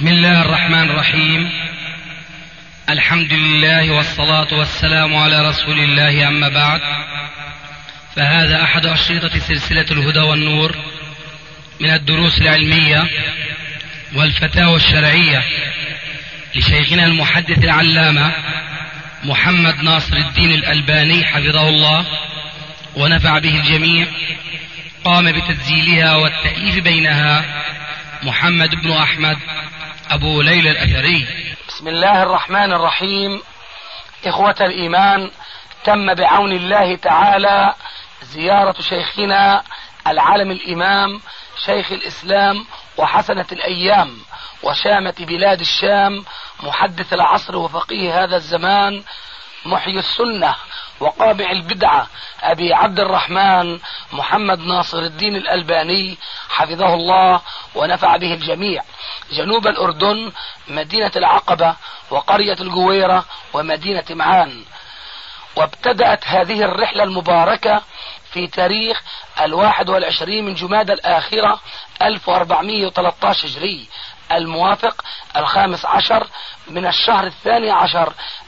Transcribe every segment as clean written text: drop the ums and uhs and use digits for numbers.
بسم الله الرحمن الرحيم. الحمد لله والصلاة والسلام على رسول الله، أما بعد، فهذا أحد أشرطة سلسلة الهدى والنور من الدروس العلمية والفتاوى الشرعية لشيخنا المحدث العلامة محمد ناصر الدين الألباني حفظه الله ونفع به الجميع. قام بتسجيلها والتأليف بينها محمد بن أحمد أبو ليلى الأثري. بسم الله الرحمن الرحيم. إخوة الإيمان، تم بعون الله تعالى زيارة شيخنا العالم الإمام شيخ الإسلام وحسنة الأيام وشامة بلاد الشام، محدث العصر وفقيه هذا الزمان، محيي السنة وقابع البدعة، أبي عبد الرحمن محمد ناصر الدين الألباني حفظه الله ونفع به الجميع، جنوب الأردن، مدينة العقبة وقرية الجويرة ومدينة معان. وابتدأت هذه الرحلة المباركة في تاريخ 21 من جمادى الآخرة 1413 هجري، الموافق 15 من الشهر 12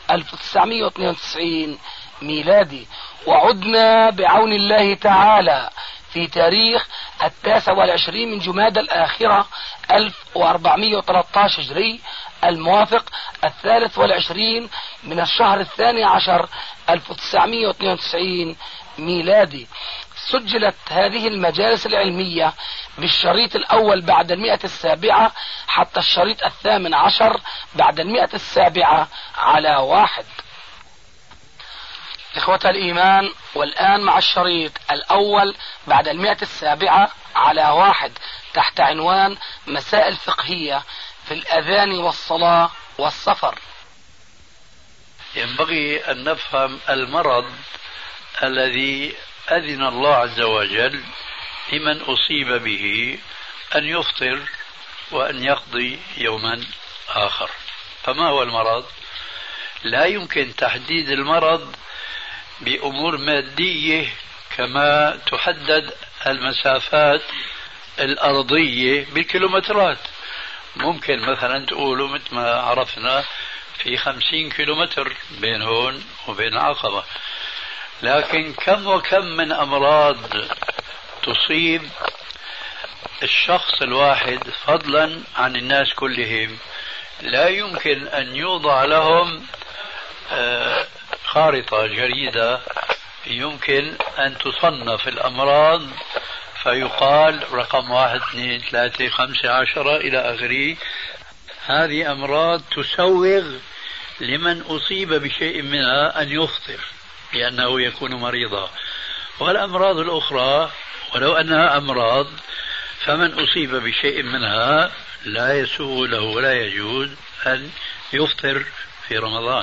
1992 ميلادي. وعدنا بعون الله تعالى في تاريخ 29 من جمادى الآخرة 1413 هجري، الموافق 23 من الشهر 12 1992 ميلادي. سجلت هذه المجالس العلمية بالشريط الأول بعد 107 حتى الشريط 18 بعد 107 على 1. إخوة الإيمان، والآن مع الشريط الأول بعد 107 على 1 تحت عنوان مسائل فقهية في الأذان والصلاة والسفر. ينبغي أن نفهم المرض الذي أذن الله عز وجل لمن أصيب به أن يفطر وأن يقضي يوما آخر. فما هو المرض؟ لا يمكن تحديد المرض بأمور مادية كما تحدد المسافات الأرضية بالكيلومترات. ممكن مثلا تقولوا مثل ما عرفنا في 50 كيلومتر بين هون وبين العقبة، لكن كم وكم من أمراض تصيب الشخص الواحد فضلا عن الناس كلهم، لا يمكن أن يوضع لهم خارطة جريدة يمكن أن تصنف الأمراض فيقال رقم 1 2 3 5 10 إلى آخره. هذه أمراض تسوغ لمن أصيب بشيء منها أن يفطر لأنه يكون مريضا، والأمراض الأخرى ولو أنها أمراض فمن أصيب بشيء منها لا يسوغ له ولا يجوز أن يفطر في رمضان.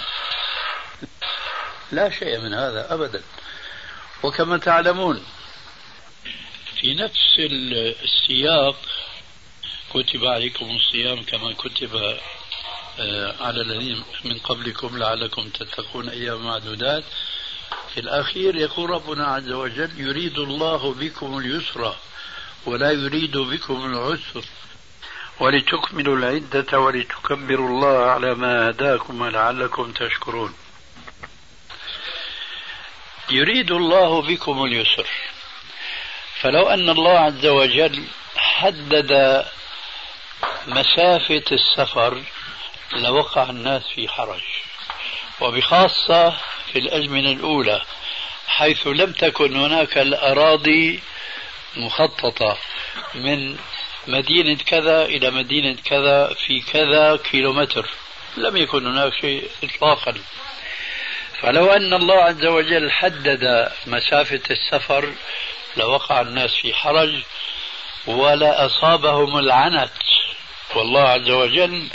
لا شيء من هذا أبدا. وكما تعلمون في نفس السياق كتب عليكم الصيام كما كتب على الذين من قبلكم لعلكم تتقون أيام معدودات. في الأخير يقول ربنا عز وجل يريد الله بكم اليسر ولا يريد بكم العسر ولتكملوا العدة ولتكبروا الله على ما هداكم ولعلكم تشكرون. يريد الله بكم اليسر، فلو أن الله عز وجل حدد مسافة السفر لوقع الناس في حرج، وبخاصة في الأزمنة الأولى حيث لم تكن هناك الأراضي مخططة من مدينة كذا إلى مدينة كذا في كذا كيلومتر، لم يكن هناك شيء إطلاقا. فلو أن الله عز وجل حدد مسافة السفر لوقع الناس في حرج ولا أصابهم العنت. والله عز وجل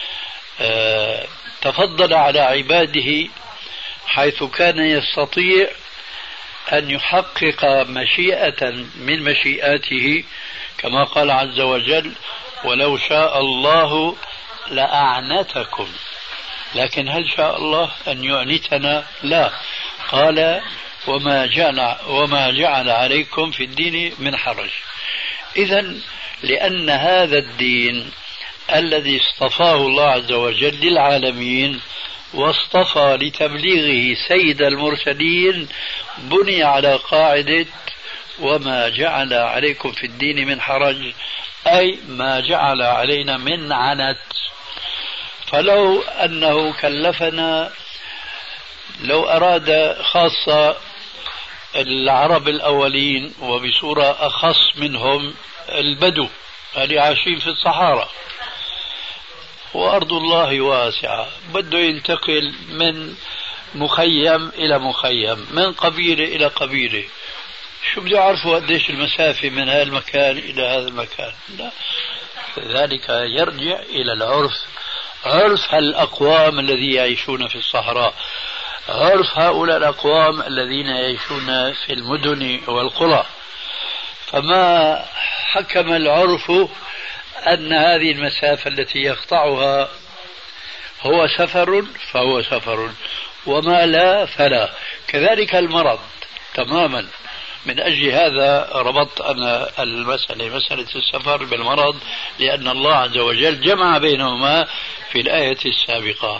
تفضل على عباده حيث كان يستطيع أن يحقق مشيئة من مشيئاته كما قال عز وجل ولو شاء الله لأعنتكم. لكن هل شاء الله أن يعنتنا؟ لا. قال وما جعل عليكم في الدين من حرج. إذن لأن هذا الدين الذي اصطفاه الله عز وجل للعالمين واصطفى لتبليغه سيد المرسلين بني على قاعدة وما جعل عليكم في الدين من حرج، أي ما جعل علينا من عنت. فلو أنه كلفنا، لو أراد خاصة العرب الأولين وبصورة أخص منهم البدو اللي عايشين في الصحراء وأرض الله واسعة، بده ينتقل من مخيم إلى مخيم، من قبيلة إلى قبيلة، شو بده يعرفوا قديش المسافة من هذا المكان إلى هذا المكان؟ لا، ذلك يرجع إلى العرف، عرف الأقوام الذين يعيشون في الصحراء، عرف هؤلاء الأقوام الذين يعيشون في المدن والقرى. فما حكم العرف أن هذه المسافة التي يقطعها هو سفر فهو سفر، وما لا فلا. كذلك المرض تماما. من أجل هذا ربطت أنا مسألة السفر بالمرض، لأن الله عز وجل جمع بينهما في الآية السابقة.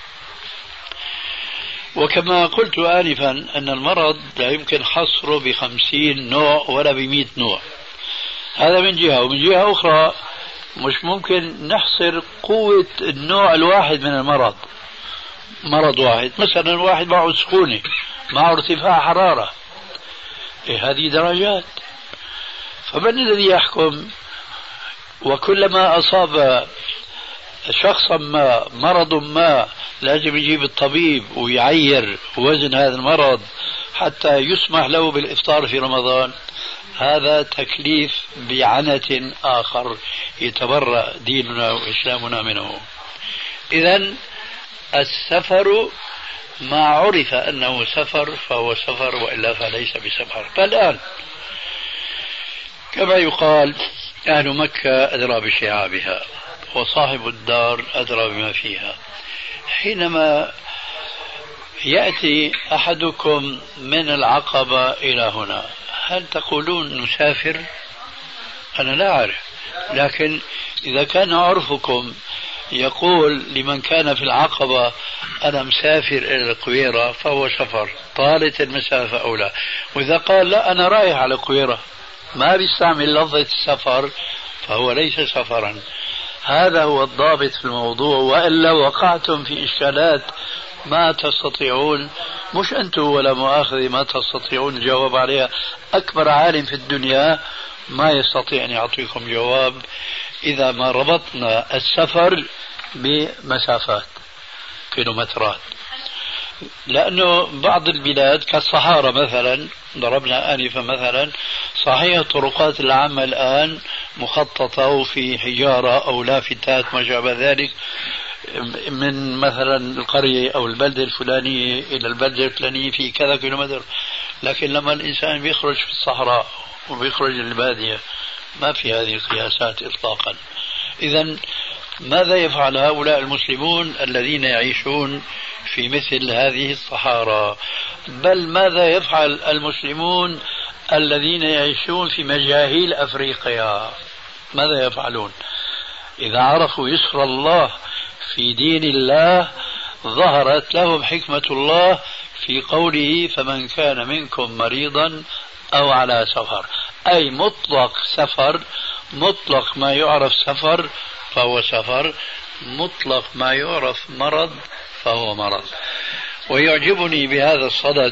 وكما قلت آنفا أن المرض لا يمكن حصره ب50 نوع ولا ب100 نوع، هذا من جهة. ومن جهة أخرى مش ممكن نحصر قوة النوع الواحد من المرض. مرض واحد مثلا، واحد معه سخونة، معه ارتفاع حرارة، هذه درجات. فمن الذي يحكم؟ وكلما أصاب شخصا ما مرض ما لازم يجيب الطبيب ويعير وزن هذا المرض حتى يسمح له بالإفطار في رمضان. هذا تكليف بعنة آخر يتبرأ ديننا وإسلامنا منه. إذن السفر ما عرف أنه سفر فهو سفر، وإلا فليس بسفر. فالآن كما يقال أهل مكة أدرى بشعابها وصاحب الدار أدرى بما فيها. حينما يأتي أحدكم من العقبة إلى هنا، هل تقولون نسافر؟ أنا لا أعرف، لكن إذا كان عرفكم يقول لمن كان في العقبة أنا مسافر إلى القويرة فهو سفر، طالت المسافة أو لا. وإذا قال لا أنا رايح على القويرة، ما بيستعمل لفظة السفر، فهو ليس سفرا. هذا هو الضابط في الموضوع، وإلا وقعتم في إشكالات ما تستطيعون، مش أنتم ولا مؤاخذة، ما تستطيعون الجواب عليها. أكبر عالم في الدنيا ما يستطيع أن يعطيكم جواب إذا ما ربطنا السفر بمسافات كيلومترات. لأنه بعض البلاد كالصحارى مثلا، ضربنا آنفا مثلا، صحيح الطرقات العامة الآن مخططة وفي حجارة أو لافتات ما شابه ذلك من مثلا القرية أو البلدة الفلانية إلى البلدة الفلانية في كذا كيلومتر، لكن لما الإنسان بيخرج في الصحراء وبيخرج للبادية ما في هذه القياسات إطلاقا. إذن ماذا يفعل هؤلاء المسلمون الذين يعيشون في مثل هذه الصحارى؟ بل ماذا يفعل المسلمون الذين يعيشون في مجاهيل أفريقيا؟ ماذا يفعلون؟ إذا عرفوا يسر الله في دين الله ظهرت لهم حكمة الله في قوله فمن كان منكم مريضا أو على سفر، أي مطلق سفر، مطلق ما يعرف سفر فهو سفر، مطلق ما يعرف مرض فهو مرض. ويعجبني بهذا الصدد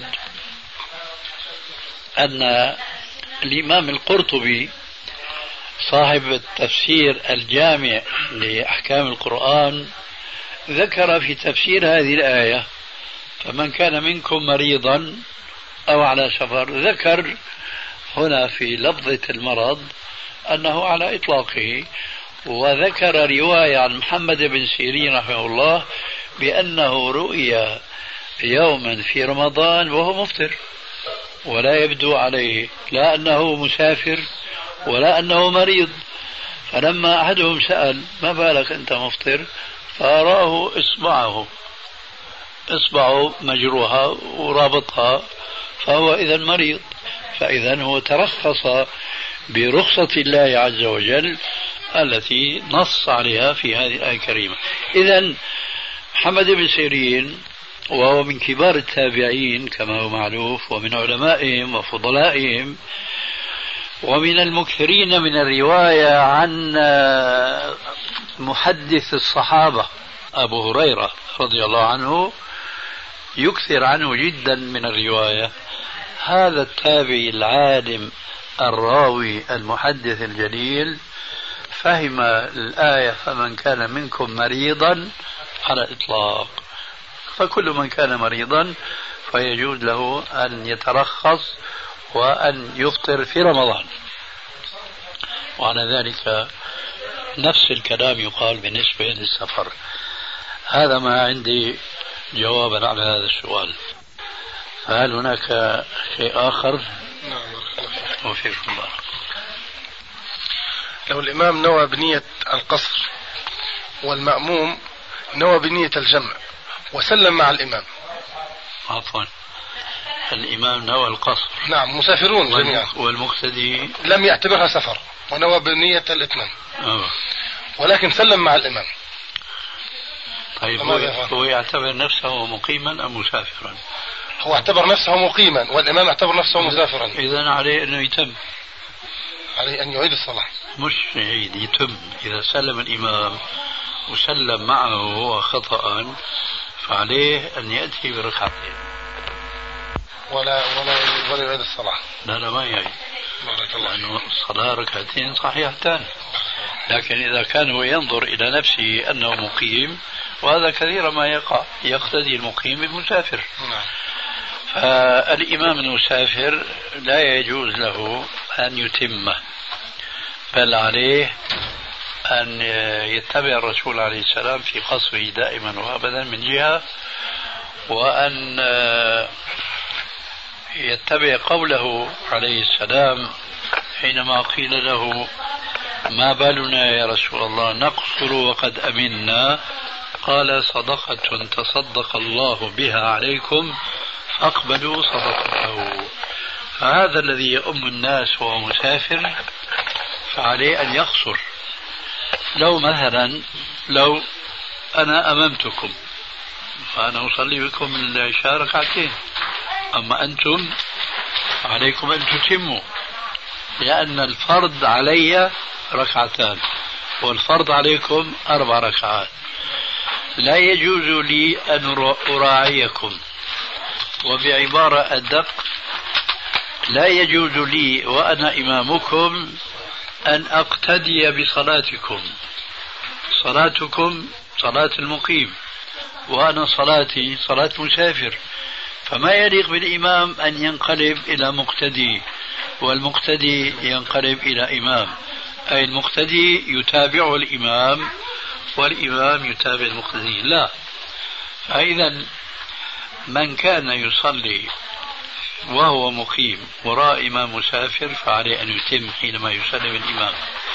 أن الإمام القرطبي صاحب التفسير الجامع لأحكام القرآن ذكر في تفسير هذه الآية فمن كان منكم مريضا أو على سفر، ذكر هنا في لفظة المرض أنه على إطلاقه، وذكر رواية عن محمد بن سيرين رحمه الله بأنه رؤيا يوما في رمضان وهو مفطر ولا يبدو عليه لا أنه مسافر ولا أنه مريض. فلما أحدهم سأل ما بالك أنت مفطر، فأراه إصبعه مجروحة ورابطها، فهو إذن مريض. فإذن هو ترخص برخصة الله عز وجل التي نص عليها في هذه الآية الكريمة. إذن محمد بن سيرين وهو من كبار التابعين كما هو معروف، ومن علمائهم وفضلائهم، ومن المكثرين من الرواية عن محدث الصحابة أبو هريرة رضي الله عنه، يكثر عنه جدا من الرواية. هذا التابعي العالم الراوي المحدث الجليل فهم الآية فمن كان منكم مريضا على الإطلاق، فكل من كان مريضا فيجوز له أن يترخص وأن يفطر في رمضان. وعلى ذلك نفس الكلام يقال بالنسبة للسفر. هذا ما عندي جوابا على هذا السؤال. فهل هناك شيء آخر؟ نعم. وفيكم الله. لو الإمام نوى بنية القصر والمأموم نوى بنية الجمع وسلم مع الإمام. عفوا، الإمام نوى القصر. نعم، مسافرون جميعا. والمقتدي لم يعتبرها سفر ونوى بنية الإتمام. ولكن سلم مع الإمام. طيب هو يعتبر نفسه مقيما أم مسافرا؟ هو اعتبر نفسه مقيما والإمام اعتبر نفسه مسافرا. إذن عليه أنه يتم، عليه أن يعيد الصلاة. مش يعيد، يتم. إذا سلم الإمام وسلم معه هو خطأ فعليه أن يأتي بركعتين ولا يعيد الصلاة. لا ما يعيد، لأنه الصلاة ركعتين صحيحتان. لكن إذا كان هو ينظر إلى نفسه أنه مقيم، وهذا كثيرا ما يقتدي المقيم بالمسافر. فالإمام المسافر لا يجوز له أن يتمه، بل عليه أن يتبع الرسول عليه السلام في قصره دائما وأبدا من جهة، وأن يتبع قوله عليه السلام حينما قيل له ما بالنا يا رسول الله نقصر وقد أمنا، قال صدقة تصدق الله بها عليكم فاقبلوا صدقته. فهذا الذي يؤم الناس وهو مسافر فعليه أن يقصر. لو مثلا لو أنا أممتكم فأنا أصلي بكم العشاء ركعتين، أما أنتم عليكم أن تتموا، لأن الفرض علي ركعتان والفرض عليكم 4 ركعات. لا يجوز لي أن أراعيكم، وبعبارة أدق لا يجوز لي وأنا إمامكم أن أقتدي بصلاتكم. صلاتكم صلاة المقيم وأنا صلاتي صلاة مسافر، فما يليق بالإمام أن ينقلب إلى مقتدي والمقتدي ينقلب إلى إمام، أي المقتدي يتابع الإمام والإمام يتابع المقتدي. لا. فإذا من كان يصلي وهو مقيم وراء إمام مسافر فعليه أن يتم حينما يسلم الإمام.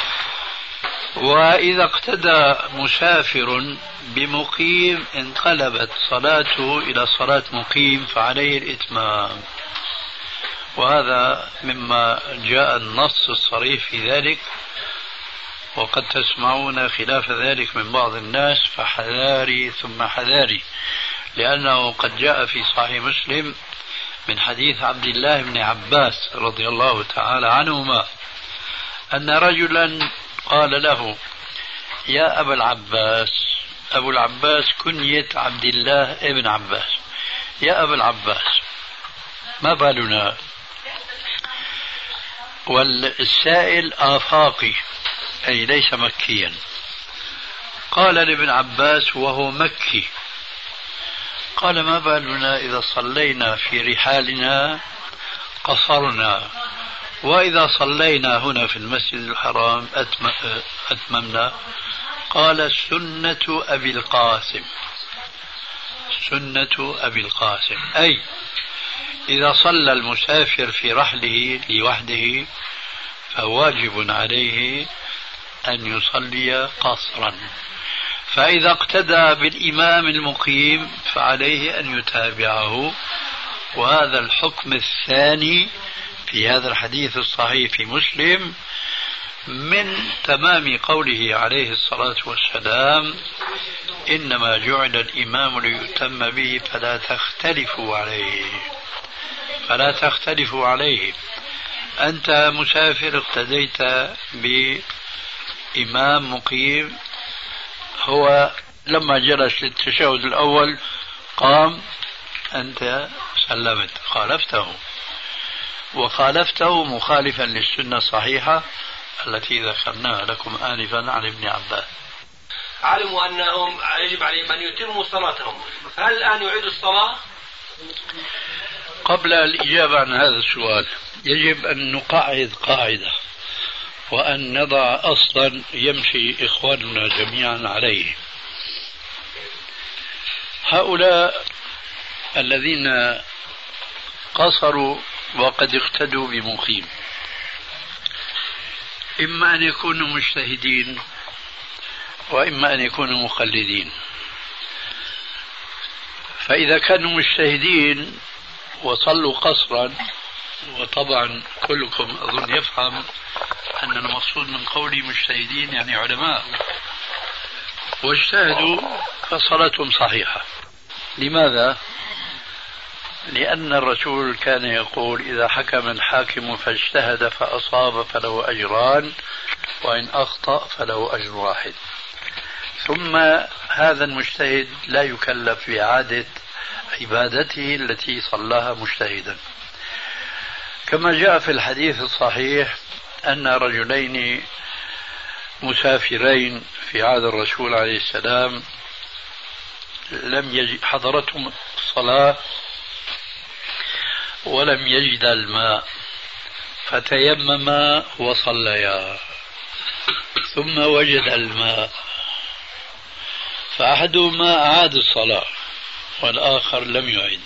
وإذا اقتدى مسافر بمقيم انقلبت صلاته إلى صلاة مقيم فعليه الإتمام. وهذا مما جاء النص الصريح في ذلك، وقد تسمعون خلاف ذلك من بعض الناس، فحذاري ثم حذاري، لأنه قد جاء في صحيح مسلم من حديث عبد الله بن عباس رضي الله تعالى عنهما أن رجلا قال له يا أبا العباس، أبو العباس كنية عبد الله ابن عباس، يا أبا العباس ما بالنا؟ والسائل آفاقي أي ليس مكيا. قال لابن عباس وهو مكي، قال ما بالنا إذا صلينا في رحالنا قصرنا، وإذا صلينا هنا في المسجد الحرام أتممنا؟ قال سنة أبي القاسم، سنة أبي القاسم، أي إذا صلى المسافر في رحله لوحده فواجب عليه أن يصلي قصرا، فإذا اقتدى بالإمام المقيم فعليه أن يتابعه. وهذا الحكم الثاني في هذا الحديث الصحيح في مسلم من تمام قوله عليه الصلاة والسلام: إنما جعل الإمام ليؤتم به فلا تختلفوا عليه. فلا تختلفوا عليه. أنت مسافر اقتديت بإمام مقيم، هو لما جلس للتشهد الأول قام، أنت سلمت، خالفته، وخالفته مخالفا للسنة الصحيحة التي ذكرناها لكم آنفا عن ابن عباس. علموا أنهم يجب عليهم أن يتموا صلاتهم، هل الآن يعيدوا الصلاة؟ قبل الإجابة عن هذا السؤال يجب أن نقعد قاعدة وأن نضع أصلا يمشي إخواننا جميعا عليه. هؤلاء الذين قصروا وقد اقتدوا بمقيم إما أن يكونوا مجتهدين وإما أن يكونوا مقلدين. فإذا كانوا مجتهدين وصلوا قصرا، وطبعا كلكم أظن يفهم أن المقصود من قولي مجتهدين يعني علماء، واجتهدوا فصلاتهم صحيحة. لماذا؟ لأن الرسول كان يقول: إذا حكم الحاكم فاجتهد فأصاب فله أجران، وإن أخطأ فله أجر واحد. ثم هذا المجتهد لا يكلف بإعادة عبادته التي صلاها مجتهدا. كما جاء في الحديث الصحيح أن رجلين مسافرين في عهد الرسول عليه السلام حضرتهم الصلاة ولم يجد الماء فتيمما وصليا، ثم وجد الماء، فأحدهما أعاد الصلاة والآخر لم يعد.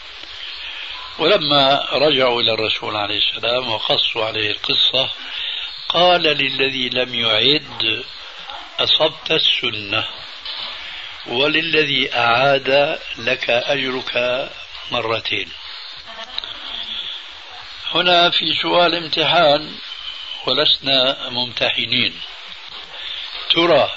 ولما رجعوا إلى الرسول عليه السلام وقصوا عليه القصة قال للذي لم يعد: أصبت السنة، وللذي أعاد لك أجرك مرتين. هنا في سؤال امتحان ولسنا ممتحنين، ترى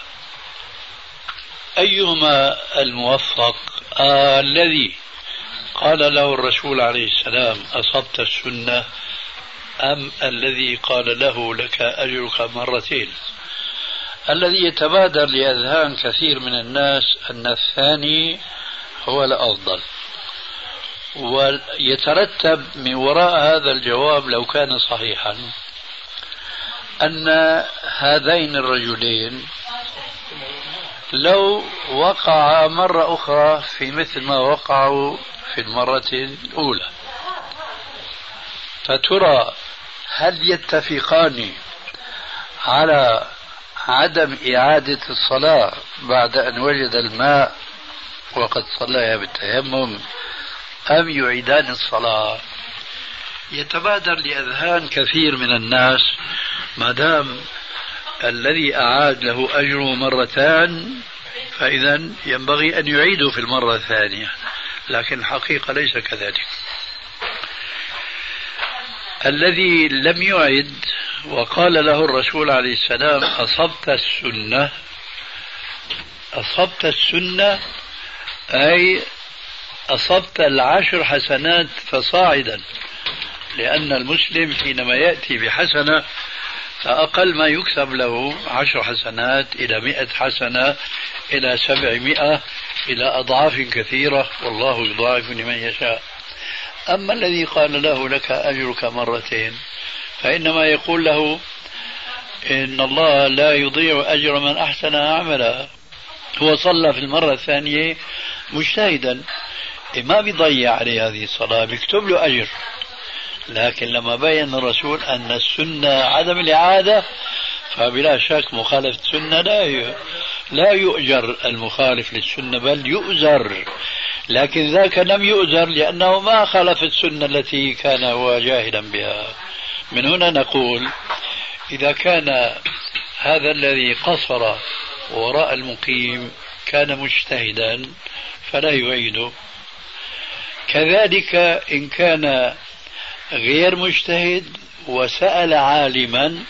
أيهما الموفق؟ الذي قال له الرسول عليه السلام أصبت السنة، أم الذي قال له لك أجرك مرتين؟ الذي يتبادر لأذهان كثير من الناس أن الثاني هو الأفضل، ويترتب من وراء هذا الجواب لو كان صحيحا أن هذين الرجلين لو وقع مرة أخرى في مثل ما وقعوا في المرة الأولى، فترى هل يتفقان على عدم إعادة الصلاة بعد أن وجد الماء وقد صلى بالتيمم، أم يعيدان الصلاة؟ يتبادر لأذهان كثير من الناس ما دام الذي أعاد له أجره مرتان فإذا ينبغي أن يعيده في المرة الثانية، لكن الحقيقة ليس كذلك. الذي لم يعد وقال له الرسول عليه السلام أصبت السنة، أصبت السنة أي أصبت 10 حسنات فصاعدا، لأن المسلم حينما يأتي بحسنة فأقل ما يكتب له 10 حسنات إلى 100 حسنة إلى 700 إلى أضعاف كثيرة، والله يضاعف لمن يشاء. أما الذي قال له لك أجرك مرتين فإنما يقول له إن الله لا يضيع أجر من أحسن عملا. هو صلى في المرة الثانية مجتهدا، ما بيضيع عليه هذه الصلاة، بيكتب له أجر. لكن لما بين الرسول أن السنة عدم الإعادة فبلا شك مخالفة السنة لا يؤجر المخالف للسنة بل يؤزر، لكن ذاك لم يؤزر لأنه ما خالف السنة التي كان هو جاهلا بها. من هنا نقول إذا كان هذا الذي قصر وراء المقيم كان مجتهدا فلا يعيده، كذلك إن كان غير مجتهد وسأل عالما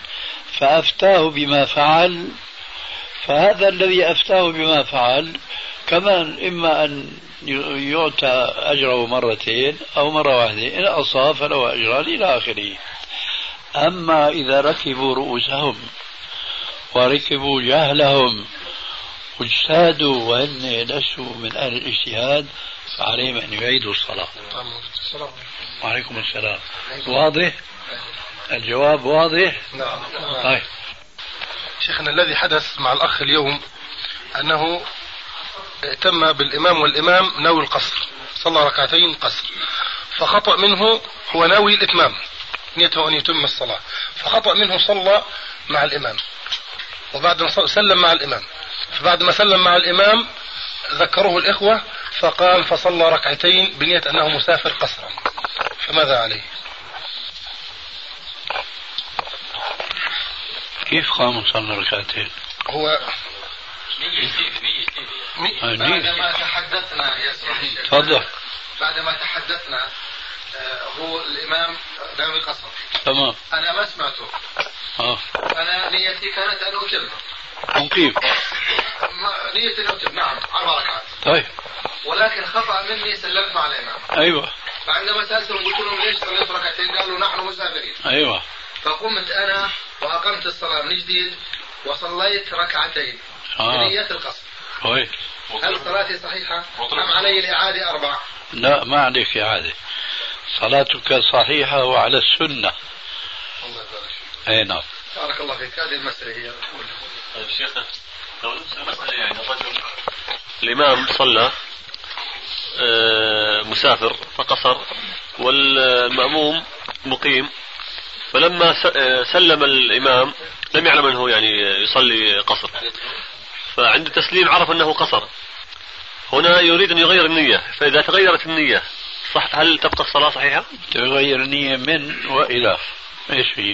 فأفتاه بما فعل، فهذا الذي أفتاه بما فعل كمان إما أن يعطى أجره مرتين أو مرة واحدة، إن أصاب فله أجران إلى آخره. أما إذا ركبوا رؤوسهم وركبوا جهلهم واجتهدوا وأن لسوا من أهل الاجتهاد فعليهم أن يعيدوا الصلاة. وعليكم السلام. واضح؟ الجواب واضح؟ نعم. طيب. شيخنا، الذي حدث مع الأخ اليوم أنه ائتم بالإمام والإمام ناوي القصر، صلى ركعتين قصر، فخطأ منه، هو ناوي الإتمام نيته أن يتم الصلاة، فخطأ منه صلى مع الإمام، وبعد ما سلم مع الإمام، فبعد ما سلم مع الإمام ذكروه الإخوة فقام فصلى ركعتين بنية أنه مسافر قصرا، فماذا عليه؟ كيف قام وصلى ركعتين؟ هو بعدما تحدثنا يا سيدي، تفضل. بعدما تحدثنا هو الإمام ناوي قصر، تمام، أنا ما سمعته. أنا نيتي كانت أن أتم مقيم، نيتي أن أتم، نعم 4 ركعات. طيب، ولكن خطأ مني سلمت مع الإمام. أيوة. فعندما سألتهم قلت لهم ليش صليت ركعتين؟ قالوا نحن مسافرين. أيوة. فقمت أنا وأقمت الصلاة من جديد وصليت ركعتين بنية القصر. هل صلاتي صحيحة أم علي الإعادة 4؟ لا، ما عليك إعادة، صلاتك صحيحة وعلى السنة. الله يبارك. أي نعم. بارك الله فيك. هذه المسألة هي. طيب شيخنا، لو مسألة يعني الرجل الإمام صلى مسافر فقصر والمأموم مقيم، فلما سلم الإمام لم يعلم أنه يعني يصلي قصر، فعند التسليم عرف أنه قصر، هنا يريد أن يغير النية، فإذا تغيرت النية صح، هل تبقى الصلاة صحيحة؟ تغير النية من وإلى إيش هي؟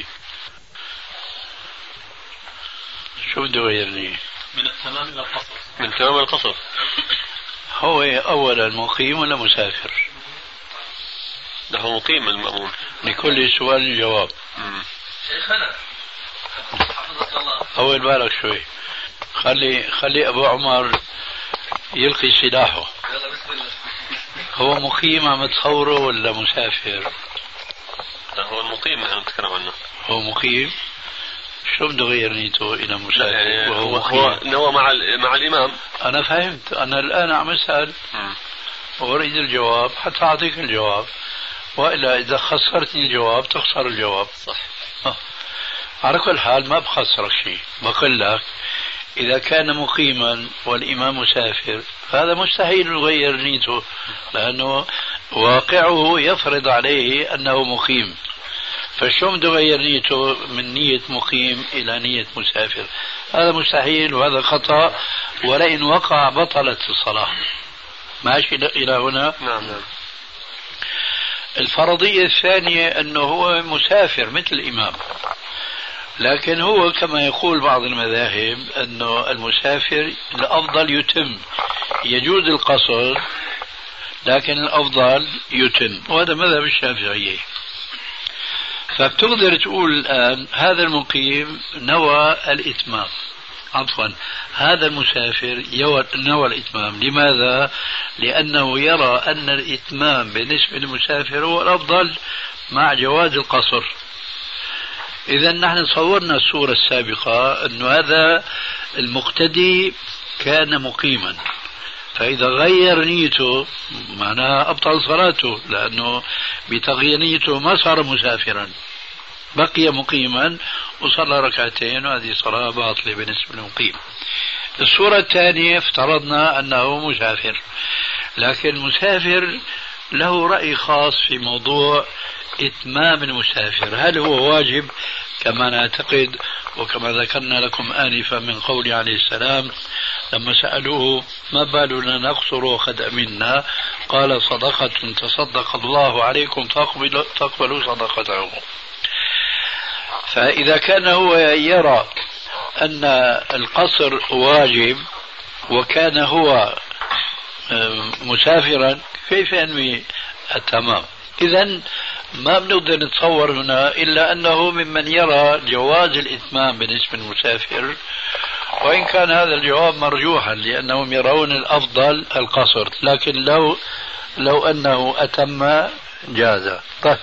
شو بده يغير النية؟ من التمام إلى القصر. من التمام إلى القصر. هو أولا مقيم ولا مسافر؟ ده هو مقيم المأمون. لكل سؤال جواب. شيخنا حفظك الله. أول بالك شوي، خلي أبو عمر يلقي سلاحه. يلا بسم الله. هو مقيم عم تصوره ولا مسافر؟ ده هو المقيم اللي نتكلم عنه. هو مقيم. شو بده يغير نيته إلى مسافر؟ يعني هو مع الإمام. أنا فهمت، أنا الآن عم أسأل وأريد الجواب حتى أعطيك الجواب، وإلا إذا خسرتني الجواب تخسر الجواب. صح. على كل حال ما بخسرك شيء، بقول لك إذا كان مقيما والإمام مسافر هذا مستحيل يغير نيته، لأنه واقعه يفرض عليه أنه مقيم، فشو بده يغير نيته من نية مقيم إلى نية مسافر؟ هذا مستحيل وهذا خطأ، ولئن وقع بطلت الصلاة. ماشي إلى هنا؟ نعم. الفرضية الثانية أنه هو مسافر مثل الإمام، لكن هو كما يقول بعض المذاهب أنه المسافر الأفضل يتم، يجوز القصر لكن الأفضل يتم، وهذا مذهب الشافعية. فبتقدر تقول الآن هذا المقيم نوى الإتمام، عفوا هذا المسافر نوى الإتمام. لماذا؟ لأنه يرى أن الإتمام بالنسبة للمسافر هو الأفضل مع جواز القصر. إذا نحن صورنا الصورة السابقة أن هذا المقتدي كان مقيما، فإذا غير نيته معناها أبطل صلاته، لأنه بتغيير نيته ما صار مسافرا، بقي مقيما وصلى ركعتين، وهذه صلاة باطلة بالنسبة للمقيم. الصورة الثانية افترضنا أنه مسافر، لكن المسافر له رأي خاص في موضوع إتمام المسافر، هل هو واجب كما نعتقد وكما ذكرنا لكم آنفا من قول عليه السلام لما سألوه ما بالنا نقصر وقد أمنا، قال صدقة تصدق الله عليكم تقبلوا صدقته. فإذا كان هو يرى أن القصر واجب وكان هو مسافرا كيف ينوي التمام؟ إذن ما بنقدر نتصور هنا إلا أنه ممن يرى جواز الإتمام بالنسبة للمسافر، وإن كان هذا الجواب مرجوحا لأنهم يرون الأفضل القصر، لكن لو أنه أتم جاز. طيب،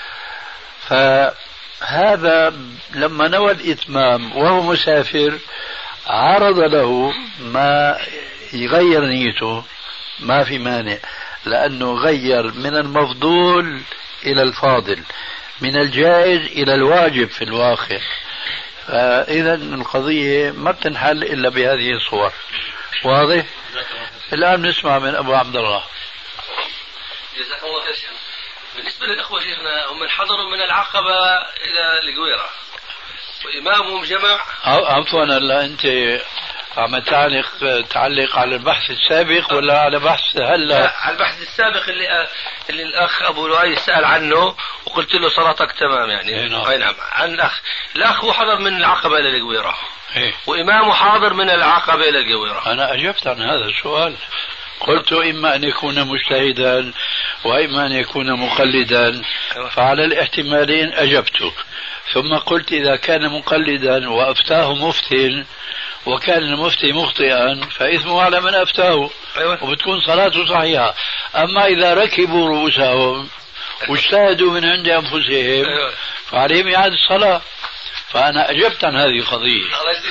فهذا لما نوى الإتمام وهو مسافر عرض له ما يغير نيته، ما في مانع، لأنه غير من المفضول إلى الفاضل، من الجائز إلى الواجب في الواقع. فإذا القضية ما بتنحل إلا بهذه الصور. واضح؟ الآن نسمع من أبو عبد الله. جزاك الله خير. بالنسبة للأخوة شيخنا، هم حضروا من العقبة إلى القويرة وإمامهم جمع. عفوا، هلا أنت عم تعلق على البحث السابق ولا على بحث هلا؟ على البحث السابق اللي الأخ أبو لؤي سأل عنه وقلت له صلاتك تمام يعني. أي نعم. عن الأخ هو حضر من العقبة إلى القويرة وإمامه حاضر من العقبة إلى القويرة. أنا أجبت عن هذا السؤال، قلت إما أن يكون مجتهدا وإما أن يكون مقلدا، فعلى الاحتمالين أجبت. ثم قلت إذا كان مقلدا وأفتاه مفتٍ وكان المفتي مخطئا فإثمه على من أفتاه، وبتكون صلاته صحيحة. أما إذا ركبوا رؤوسهم واجتهدوا من عند أنفسهم فعليهم إعادة الصلاة. فأنا أجبت عن هذه القضية.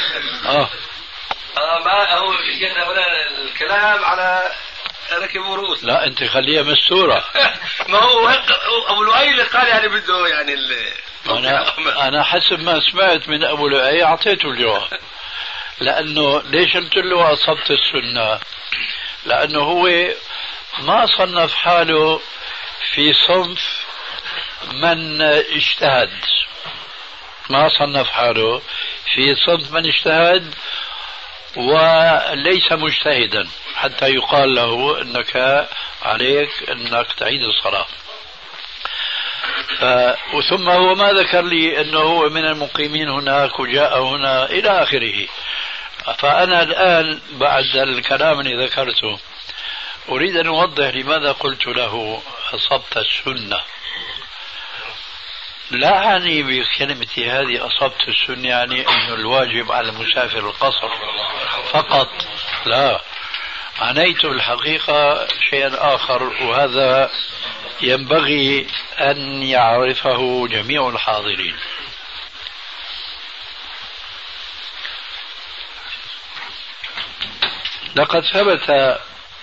ما هو شيخنا هنا الكلام على ركبوا رؤوس. لا، أنت خليها مستورة. ما هو أبو لؤي اللي قال يعني بده يعني أنا حسب ما سمعت من أبو لؤي أعطيته الجواب. لأنه ليش قلت له أصبت السنة؟ لأنه هو ما صنف حاله في صنف من اجتهد، ما صنف حاله في صنف من اجتهد وليس مجتهدا حتى يقال له أنك عليك أنك تعيد الصلاة. ثم هو ما ذكر لي أنه هو من المقيمين هناك وجاء هنا إلى آخره. فأنا الآن بعد الكلام اللي ذكرته أريد أن أوضح لماذا قلت له أصبت السنة. لا أعني بكلمتي هذه أصبت السنة يعني أن الواجب على المسافر القصر فقط، لا، عنيت الحقيقة شيئا آخر، وهذا ينبغي أن يعرفه جميع الحاضرين. لقد ثبت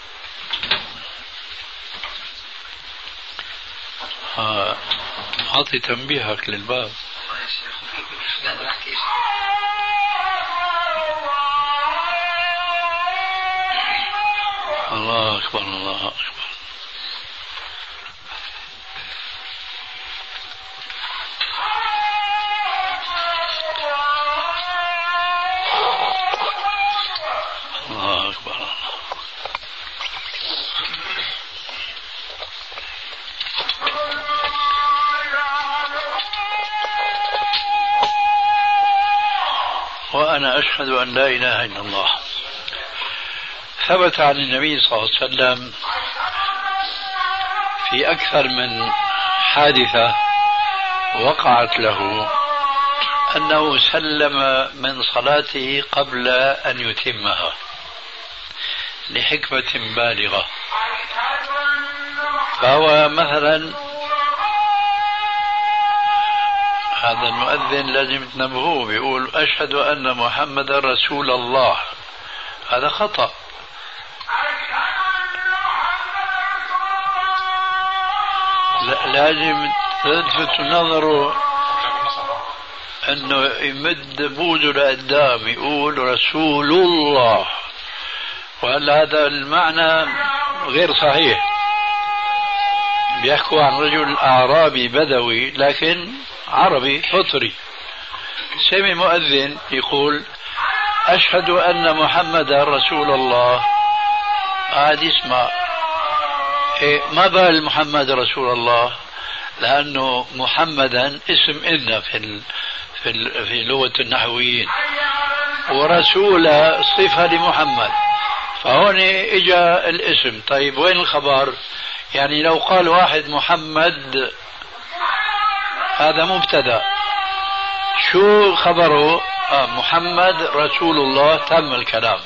أعطي تنبيهك للباب. الله أكبر، الله أكبر. الله أكبر. وأنا أشهد أن لا إله إلا الله. ثبت عن النبي صلى الله عليه وسلم في أكثر من حادثة وقعت له أنه سلم من صلاته قبل أن يتمها لحكمة بالغة. فهو مثلا هذا المؤذن لازم تنبهوه، بيقول أشهد أن محمد رسول الله، هذا خطأ. لازم تلفت نظره أنه يمد بوده لقدام يقول رسول الله، وهلا هذا المعنى غير صحيح. بيحكوا عن رجل أعرابي بدوي لكن عربي فطري، سمع مؤذن يقول أشهد أن محمد رسول الله، قاعد يسمع. ما بال محمد رسول الله؟ لأنه محمدا اسم إن في لغة النحويين، ورسول صفة لمحمد، فهون إجا الاسم. طيب وين الخبر؟ يعني لو قال واحد محمد هذا مبتدأ. شو خبره؟ محمد رسول الله، تم الكلام.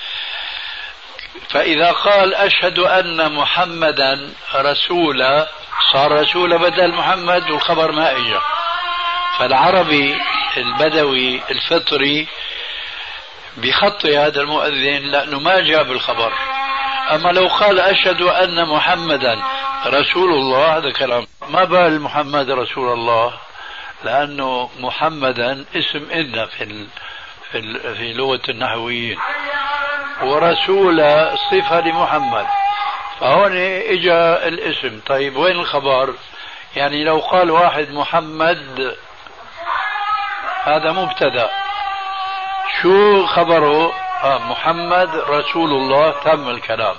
فإذا قال أشهد أن محمدا رسولا، صار رسول بدل محمد والخبر ما إجا. فالعربي البدوي الفطري بخطي هذا المؤذن لأنه ما جاب الخبر. أما لو قال أشهد أن محمدا رسول الله، هذا كلام. ما بال محمد رسول الله، لأنه محمدا اسم إن في لغة النحويين، ورسول صفة لمحمد، فهون إجا الاسم. طيب وين الخبر؟ يعني لو قال واحد محمد، هذا مبتدأ. شو خبره؟ محمد رسول الله، تم الكلام.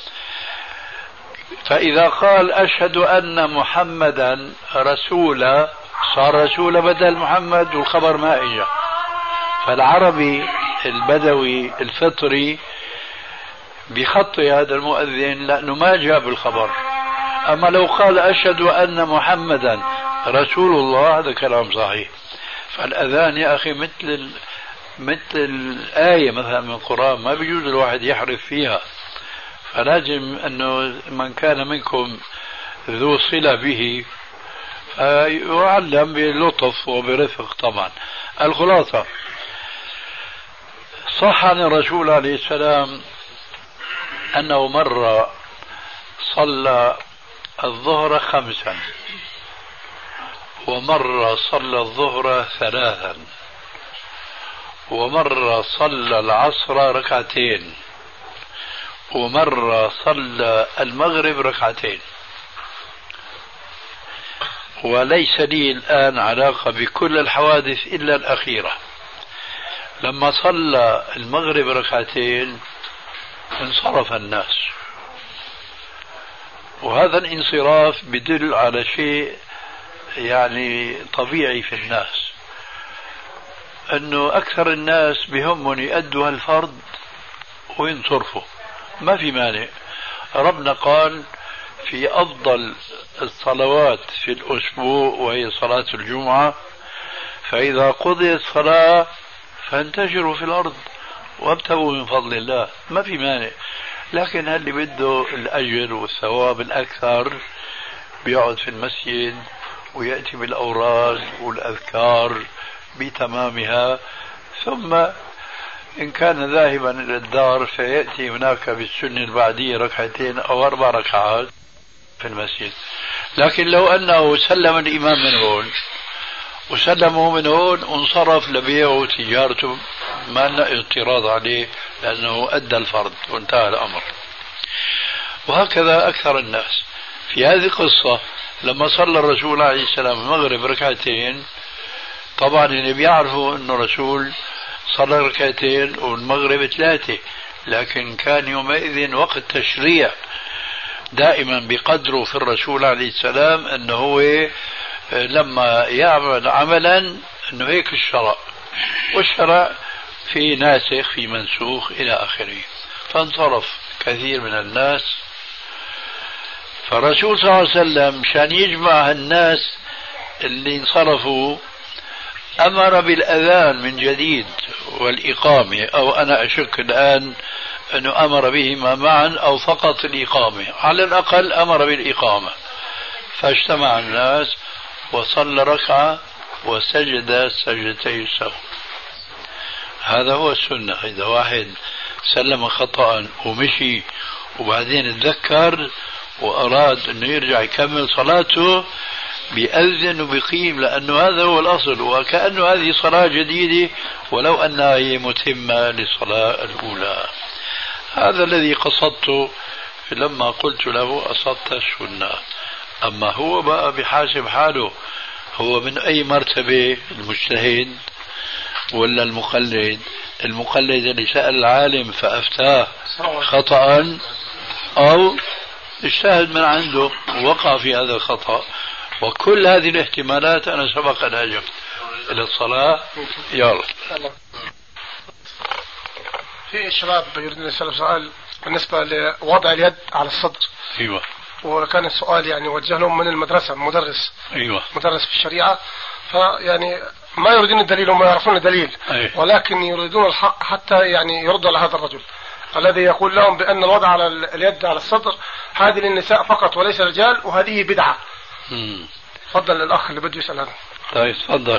فإذا قال أشهد أن محمدا رسولا، صار رسول بدل محمد والخبر ما إجا. فالعربي البدوي الفطري بخطي هذا المؤذن لأنه ما جاب الخبر. أما لو قال أشهد أن محمدا رسول الله، هذا كلام صحيح. فالأذان يا أخي مثل الآية مثلا من القرآن، ما بيجوز الواحد يحرف فيها. فلازم أنه من كان منكم ذو صلة به يعلم بلطف وبرفق. طبعا الخلاصة، صح عن الرسول عليه السلام أنه مرة صلى الظهر 5، ومرة صلى الظهر 3، ومرة صلى العصر 2 ركعة، ومرة صلى المغرب 2 ركعة. وليس لي الآن علاقة بكل الحوادث إلا الأخيرة. لما صلى المغرب 2 انصرف الناس، وهذا الانصراف بدل على شيء يعني طبيعي في الناس، أنه أكثر الناس بهمهم يؤدوا الفرض وينصرفوا، ما في مانع. ربنا قال في أفضل الصلوات في الأسبوع وهي صلاة الجمعة، فإذا قضيت الصلاة فانتشروا في الأرض وابتغوا من فضل الله، ما في مانع. لكن اللي بده الأجر والثواب الأكثر بيقعد في المسجد ويأتي بالأوراد والأذكار بتمامها، ثم إن كان ذاهبا إلى الدار فيأتي هناك بالسنة البعدية 2 أو 4 ركعات في المسجد. لكن لو أنه سلم الإمام من هون وسلمه من هون وانصرف لبيعه وتجارته، ما لنا اعتراض عليه لأنه أدى الفرض وانتهى الأمر. وهكذا أكثر الناس. في هذه القصة لما صلى الرسول عليه السلام المغرب 2، طبعا اللي بيعرفوا أنه الرسول صلى 2 والمغرب 3، لكن كان يومئذ وقت تشريع دائما بقدره في الرسول عليه السلام، أنه هو لما يعمل عملا أنه هيك الشرع، والشرع في ناسخ في منسوخ إلى آخره. فانصرف كثير من الناس، فالرسول صلى الله عليه وسلم مشان يجمع الناس اللي انصرفوا أمر بالأذان من جديد والإقامة، أو أنا أشك الآن أنه أمر بهما معا أو فقط الإقامة، على الأقل أمر بالإقامة. فاجتمع الناس وصلى ركعة وسجد سجدتي السهو. هذا هو السنة. إذا واحد سلم خطأ ومشي وبعدين تذكر وأراد أنه يرجع يكمل صلاته بيأذن وبيقيم، لأنه هذا هو الأصل، وكأنه هذه صلاة جديدة ولو أنها هي متمة للصلاة الأولى. هذا الذي قصدته لما قلت له أصبت السنة. أما هو بقى بحاسب حاله، هو من أي مرتبة، المجتهد ولا المقلد؟ المقلد اللي سأل العالم فأفتاه خطأ، أو اجتهد من عنده ووقع في هذا الخطأ. وكل هذه الاحتمالات أنا سبق أن أجبت. إلى الصلاة يلا. في شباب يريدون يسألوا سؤال بالنسبة لوضع اليد على الصدر. أيوة. وكان السؤال يعني وجه لهم من المدرسة مدرس. أيوة. مدرس في الشريعة، فيعني ما يريدون الدليل وما يعرفون الدليل. أيوة. ولكن يريدون الحق حتى يعني يرد على هذا الرجل الذي يقول لهم بأن الوضع على اليد على الصدر هذه للنساء فقط وليس الرجال، وهذه بدعة. تفضل الأخ اللي بده يسأل هذا. طيب تفضل.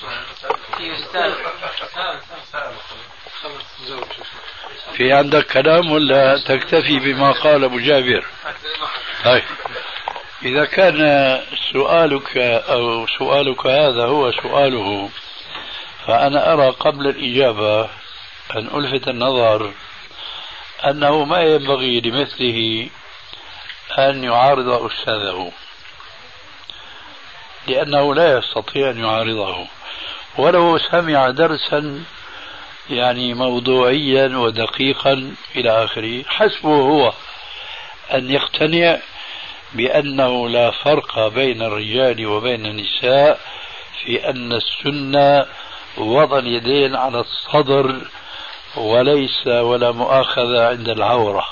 في عندك كلام ولا تكتفي بما قال أبو جابر؟ طيب إذا كان سؤالك هذا هو سؤاله، فأنا أرى قبل الإجابة أن ألفت النظر أنه ما ينبغي لمثله أن يعارض أستاذه، لأنه لا يستطيع أن يعارضه، ولو سمع درسا يعني موضوعيا ودقيقا إلى آخره، حسبه هو أن يقتنع بأنه لا فرق بين الرجال وبين النساء في أن السنة وضع اليدين على الصدر وليس ولا مؤاخذة عند العورة.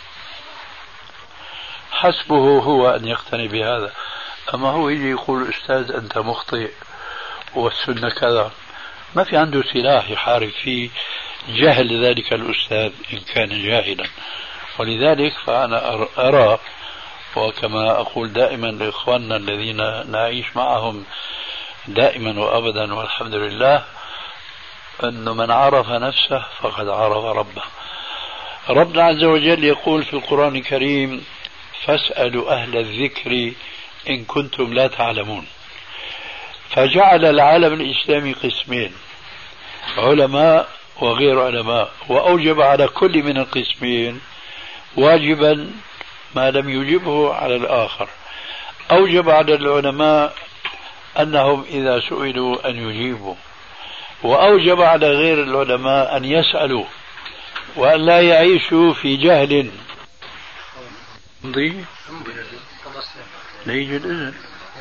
حسبه هو أن يقتنع بهذا. أما هو يجي يقول أستاذ أنت مخطئ والسنة كذا، ما في عنده سلاح يحارب فيه جهل ذلك الأستاذ إن كان جاهلا. ولذلك فأنا أرى، وكما أقول دائما لإخواننا الذين نعيش معهم دائما وأبدا والحمد لله، أن من عرف نفسه فقد عرف ربه. ربنا عز وجل يقول في القرآن الكريم: فاسألوا أهل الذكر إن كنتم لا تعلمون. فجعل العالم الإسلامي قسمين: علماء وغير علماء، وأوجب على كل من القسمين واجبا ما لم يجبه على الآخر. أوجب على العلماء أنهم إذا سئلوا أن يجيبوا، وأوجب على غير العلماء أن يسألوا وأن لا يعيشوا في جهل. لا يوجد إذن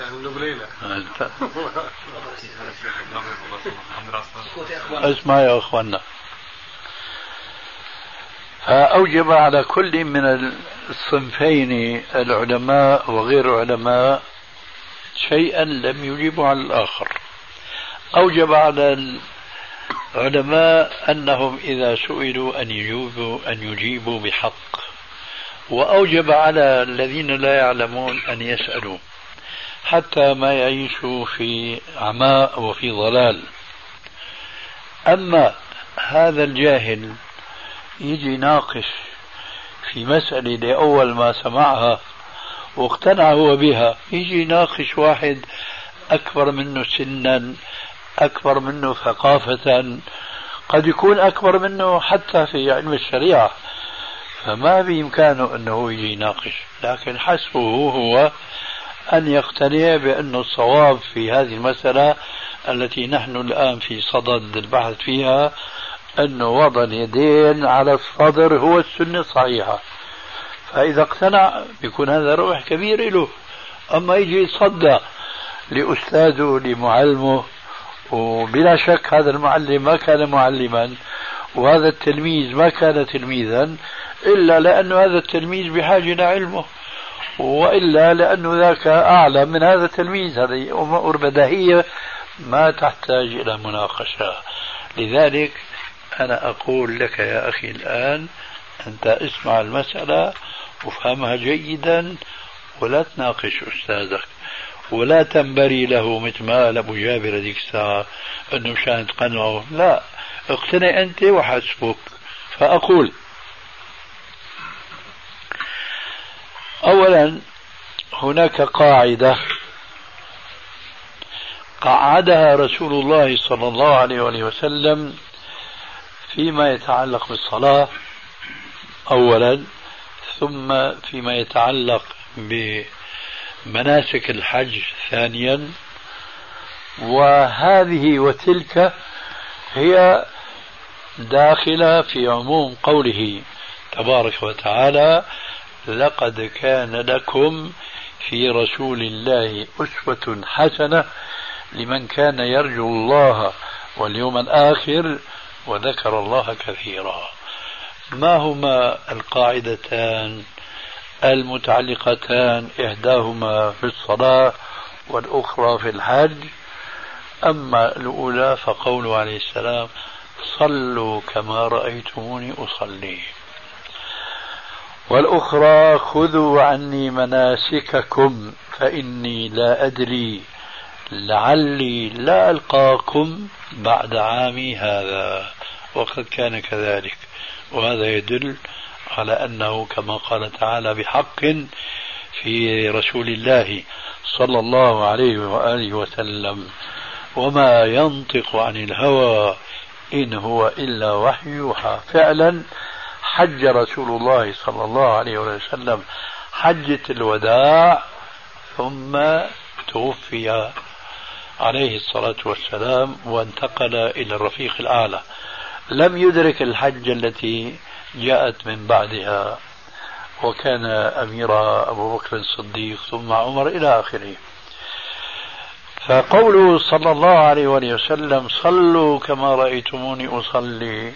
اسمع يا أخوانا. فأوجب على كل من الصنفين العلماء وغير علماء شيئا لم يجيبوا على الآخر. أوجب على العلماء أنهم إذا سئلوا أن يجيبوا بحق، وأوجب على الذين لا يعلمون أن يسألوا حتى ما يعيشوا في عماء وفي ضلال. أما هذا الجاهل يجي ناقش في مسألة لأول ما سمعها واقتنع هو بها، يجي ناقش واحد أكبر منه سنا، أكبر منه ثقافة، قد يكون أكبر منه حتى في علم الشريعة، فما بإمكانه أنه يجي يناقش. لكن حسبه هو أن يقتنع بأن الصواب في هذه المسألة التي نحن الآن في صدد البحث فيها، أن وضع اليدين على الصدر هو السنة الصحيحة. فإذا اقتنع بيكون هذا ربح كبير له. أما يجي يصدى لأستاذه لمعلمه، وبلا شك هذا المعلم ما كان معلما وهذا التلميذ ما كان تلميذا، إلا لأن هذا التلميذ بحاجة إلى علمه، وإلا لأنه ذاك أعلم من هذا التلميذ. هذه أمور بديهية ما تحتاج إلى مناقشة. لذلك أنا أقول لك يا أخي الآن، أنت اسمع المسألة وفهمها جيدا، ولا تناقش أستاذك ولا تنبري له مثل ما قال أبو جابر هذيك الساعة أنه مشان تقنعه. لا، اقتنع أنت وحسبك. فأقول أولا هناك قاعدة قعدها رسول الله صلى الله عليه وسلم فيما يتعلق بالصلاة أولا، ثم فيما يتعلق بمناسك الحج ثانيا، وهذه وتلك هي داخلة في عموم قوله تبارك وتعالى: لقد كان لكم في رسول الله أسوة حسنة لمن كان يرجو الله واليوم الآخر وذكر الله كثيرا. ما هما القاعدتان المتعلقتان إحداهما في الصلاة والأخرى في الحج. أما الأولى فقوله عليه السلام: صلوا كما رأيتموني أصلي. والأخرى: خذوا عني مناسككم فإني لا أدري لعلي لا ألقاكم بعد عامي هذا. وقد كان كذلك، وهذا يدل على أنه كما قال تعالى بحق في رسول الله صلى الله عليه وآله وسلم: وما ينطق عن الهوى إن هو إلا وحي يوحى. فعلا حج رسول الله صلى الله عليه وسلم حجة الوداع ثم توفي عليه الصلاة والسلام وانتقل إلى الرفيق الأعلى، لم يدرك الحجة التي جاءت من بعدها، وكان أمير أبو بكر الصديق ثم عمر إلى آخره. فقوله صلى الله عليه وسلم: صلوا كما رأيتموني أصلي،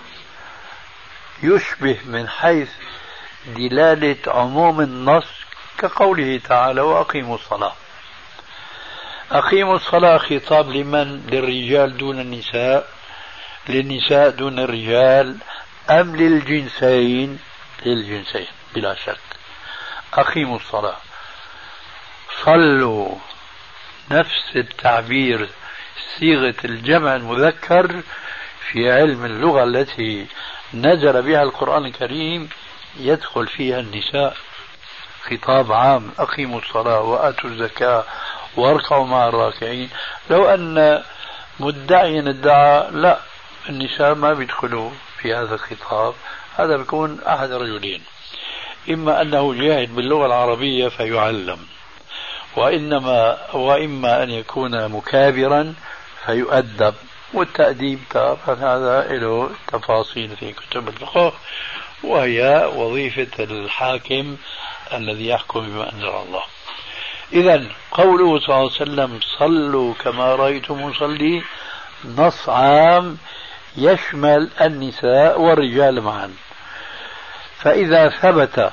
يشبه من حيث دلالة عموم النص كقوله تعالى: وأقيموا الصلاة. أقيموا الصلاة خطاب لمن؟ للرجال دون النساء، للنساء دون الرجال، أم للجنسين؟ للجنسين بلا شك. أقيموا الصلاة. صلوا نفس التعبير، صيغة الجمع المذكر في علم اللغة التي نزل بها القرآن الكريم يدخل فيها النساء، خطاب عام: أقيموا الصلاة وآتوا الزكاة واركعوا مع الراكعين. لو أن مدعيا ادعى لا النساء ما بيدخلوا في هذا الخطاب، هذا بيكون أحد رجلين: إما أنه جاهل باللغة العربية فيعلم، وإما أن يكون مكابرا فيؤدب. والتأديب هذا له تفاصيل في كتب الفقه، وهي وظيفة الحاكم الذي يحكم بما أنزل الله. إذن قوله صلى الله عليه وسلم: صلوا كما رأيتم مصلي، نص عام يشمل النساء والرجال معا. فإذا ثبت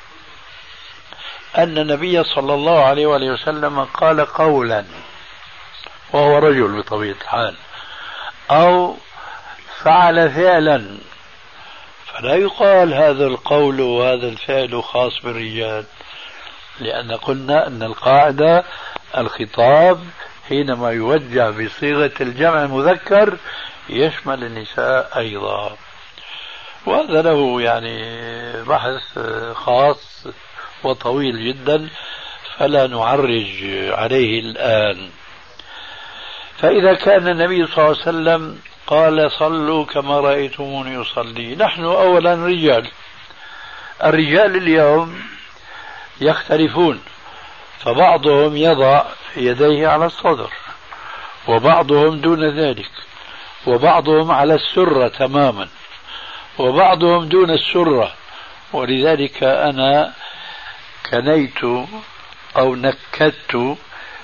أن النبي صلى الله عليه وسلم قال قولا وهو رجل بطبيعة الحال، أو فعل فعلا، فلا يقال هذا القول وهذا الفعل خاص بالرجال، لأن قلنا أن القاعدة الخطاب حينما يوجه بصيغة الجمع المذكر يشمل النساء أيضا. وهذا له يعني بحث خاص وطويل جدا فلا نعرج عليه الآن. فإذا كان النبي صلى الله عليه وسلم قال: صلوا كما رأيتموني يصلي، نحن أولا رجال، الرجال اليوم يختلفون، فبعضهم يضع يديه على الصدر، وبعضهم دون ذلك، وبعضهم على السرة تماما، وبعضهم دون السرة. ولذلك أنا كنيت أو نكدت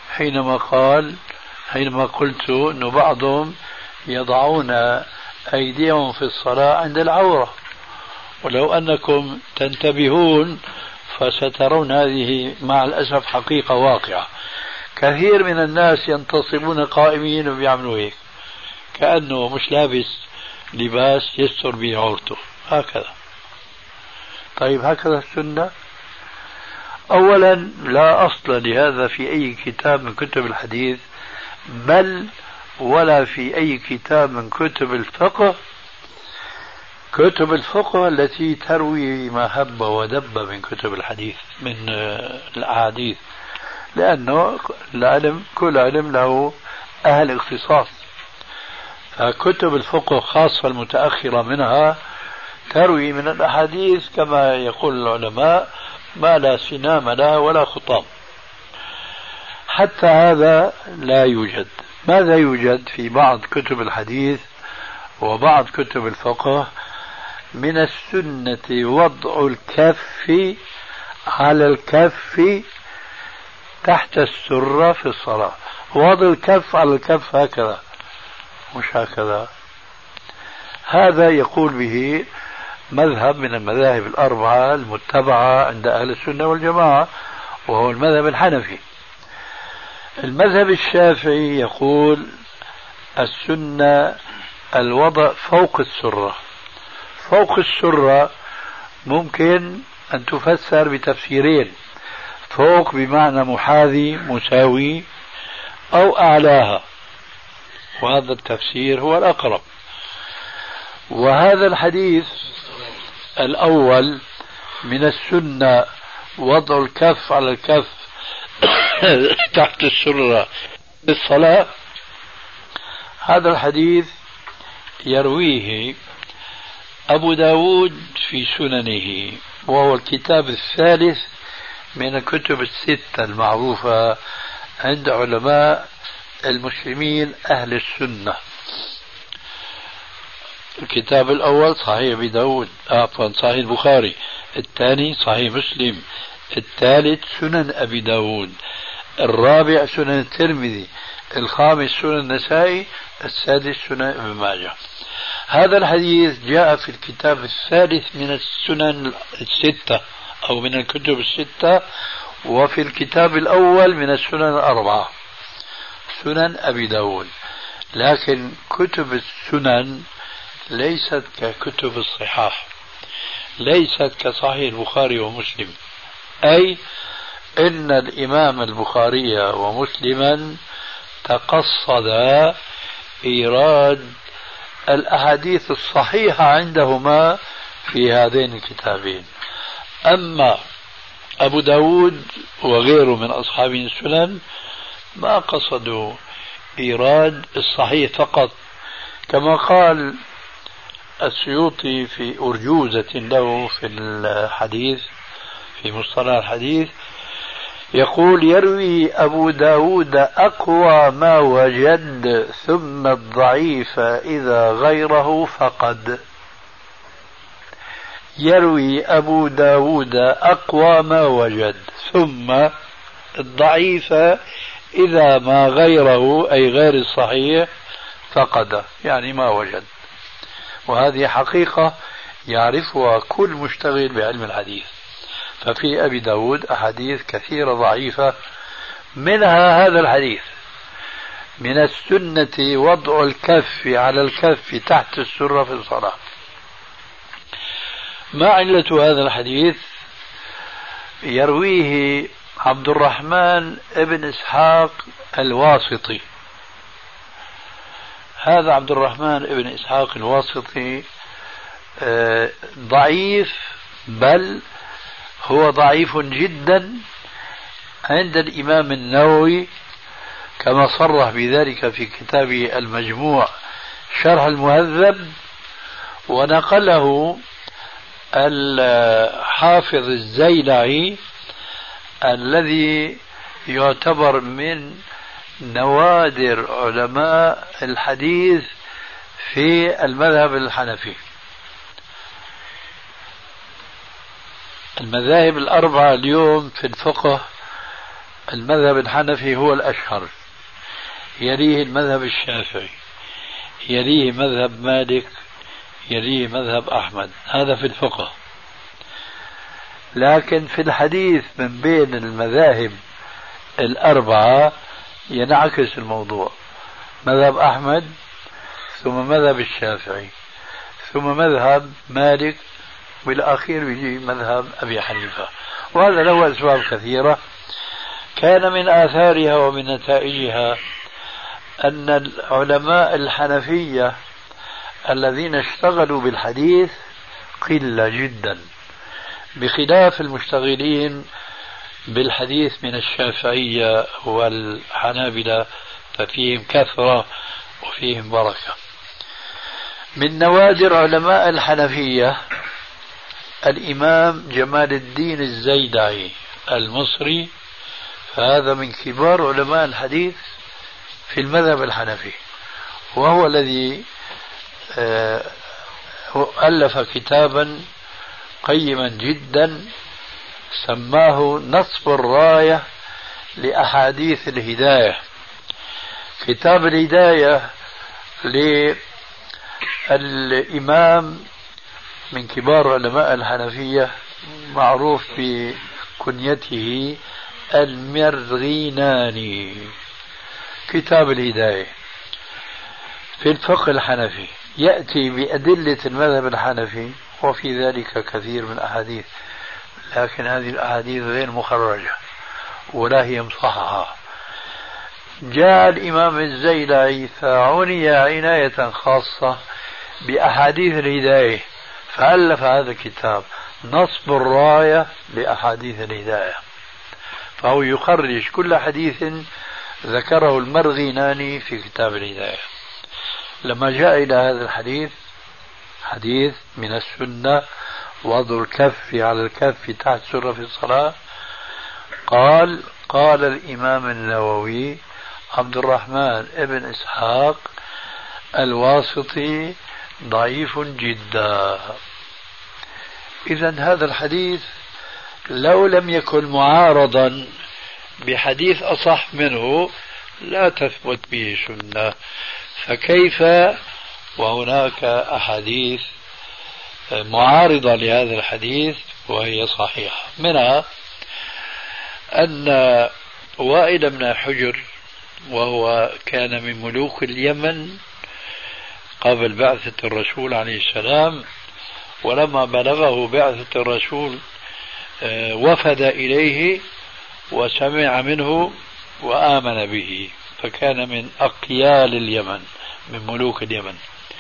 حينما قلت أن بعضهم يضعون أيديهم في الصلاة عند العورة، ولو أنكم تنتبهون فسترون هذه مع الأسف حقيقة واقعة. كثير من الناس ينتصبون قائمين وبيعملوا هيك كأنه مش لابس لباس يستر به عورته هكذا. طيب هكذا السنة؟ أولا لا أصل لهذا في أي كتاب من كتب الحديث، بل ولا في أي كتاب من كتب الفقه، كتب الفقه التي تروي ما هب ودب من كتب الحديث من الأحاديث، لأنه العلم كل علم له أهل اختصاص. فكتب الفقه خاصة المتأخرة منها تروي من الأحاديث كما يقول العلماء ما لا سنام لها ولا خطام. حتى هذا لا يوجد. ماذا يوجد في بعض كتب الحديث وبعض كتب الفقه؟ من السنة وضع الكف على الكف تحت السرة في الصلاة. وضع الكف على الكف هكذا مش هكذا. هذا يقول به مذهب من المذاهب الأربعة المتبعة عند أهل السنة والجماعة، وهو المذهب الحنفي. المذهب الشافعي يقول السنة الوضع فوق السرة. فوق السرة ممكن أن تفسر بتفسيرين: فوق بمعنى محاذي مساوي، أو أعلاها، وهذا التفسير هو الأقرب. وهذا الحديث الأول من السنة وضع الكف على الكف تحت السرة بالصلاة، هذا الحديث يرويه أبو داود في سننه، وهو الكتاب الثالث من الكتب الستة المعروفة عند علماء المسلمين أهل السنة. الكتاب الأول صحيح أبي داود، صحيح البخاري، الثاني صحيح مسلم، الثالث سنن أبي داود، الرابع سنن الترمذي، الخامس سنن النسائي، السادس سنن ابن ماجه. هذا الحديث جاء في الكتاب الثالث من السنن الستة أو من الكتب الستة، وفي الكتاب الأول من السنن الأربعة سنن أبي داود. لكن كتب السنن ليست ككتب الصحاح، ليست كصحيح البخاري ومسلم، أي إن الإمام البخاري ومسلما تقصد إيراد الأحاديث الصحيحة عندهما في هذين الكتابين. أما أبو داود وغيره من أصحاب السنن ما قصدوا إيراد الصحيح فقط، كما قال السيوطي في أرجوزة له في الحديث في مصطلح الحديث، يقول: يروي أبو داود أقوى ما وجد ثم الضعيف إذا غيره فقد. يروي أبو داود أقوى ما وجد ثم الضعيف إذا ما غيره أي غير الصحيح فقد، يعني ما وجد. وهذه حقيقة يعرفها كل مشتغل بعلم الحديث. ففي أبي داود أحاديث كثيرة ضعيفة، منها هذا الحديث: من السنة وضع الكف على الكف تحت السرة في الصلاة. ما علة هذا الحديث؟ يرويه عبد الرحمن ابن إسحاق الواسطي. هذا عبد الرحمن ابن إسحاق الواسطي ضعيف، بل هو ضعيف جدا عند الإمام النووي، كما صرح بذلك في كتابه المجموع شرح المهذب، ونقله الحافظ الزيلعي الذي يعتبر من نوادر علماء الحديث في المذهب الحنفي. المذاهب الأربعة اليوم في الفقه المذهب الحنفي هو الأشهر، يليه المذهب الشافعي، يليه مذهب مالك، يليه مذهب أحمد. هذا في الفقه. لكن في الحديث من بين المذاهب الأربعة ينعكس الموضوع: مذهب أحمد، ثم مذهب الشافعي، ثم مذهب مالك، والأخير يجي مذهب أبي حنيفة. وهذا له أسباب كثيرة. كان من آثارها ومن نتائجها أن العلماء الحنفية الذين اشتغلوا بالحديث قلة جدا، بخلاف المشتغلين بالحديث من الشافعية والحنابلة، ففيهم كثرة وفيهم بركة. من نوادر علماء الحنفية الإمام جمال الدين الزيدعي المصري، فهذا من كبار علماء الحديث في المذهب الحنفي، وهو الذي ألف كتابا قيما جدا سماه نصب الراية لأحاديث الهداية. كتاب الهداية للإمام من كبار علماء الحنفية، معروف بكنيته المرغيناني. كتاب الهداية في الفقه الحنفي يأتي بأدلة المذهب الحنفي، وفي ذلك كثير من الأحاديث، لكن هذه الأحاديث غير مخرجة ولا هي مصححة. جاء الإمام الزيلعي فعني عناية خاصة بأحاديث الهداية، فألف هذا الكتاب نصب الراية لأحاديث الهداية، فهو يخرج كل حديث ذكره المرغيناني في كتاب الهداية. لما جاء إلى هذا الحديث، حديث من السنة وضع الكف على الكف تحت السرة في الصلاة، قال الإمام النووي عبد الرحمن ابن إسحاق الواسطي ضعيف جدا. إذن هذا الحديث لو لم يكن معارضا بحديث أصح منه لا تثبت به سنة، فكيف وهناك أحاديث معارضة لهذا الحديث وهي صحيحة؟ منها أن وائل بن حجر، وهو كان من ملوك اليمن قبل بعثة الرسول عليه السلام، ولما بلغه بعثة الرسول وفد إليه وسمع منه وآمن به، فكان من أقيال اليمن، من ملوك اليمن.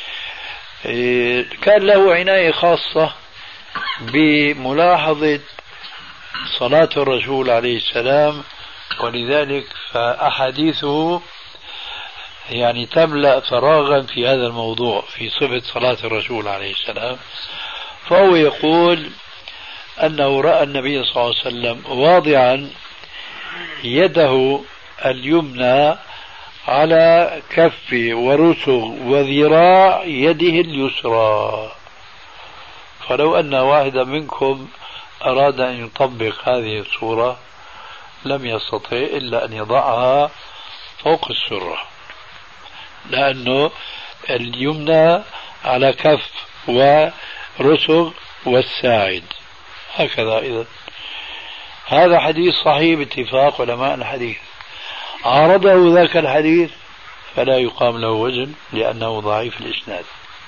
كان له عناية خاصة بملاحظة صلاة الرسول عليه السلام، ولذلك فأحاديثه يعني تملأ فراغا في هذا الموضوع، في صفة صلاة الرسول عليه السلام. فهو يقول أنه رأى النبي صلى الله عليه وسلم واضعا يده اليمنى على كف ورسغ وذراع يده اليسرى، فلو أن واحدا منكم أراد أن يطبق هذه الصورة لم يستطع إلا أن يضعها فوق السرة، لأنه اليمنى على كف ورسغ والساعد هكذا. إذن هذا حديث صحيح باتفاق علماء الحديث. عارضه ذاك الحديث فلا يقام له وزن لأنه ضعيف الإسناد.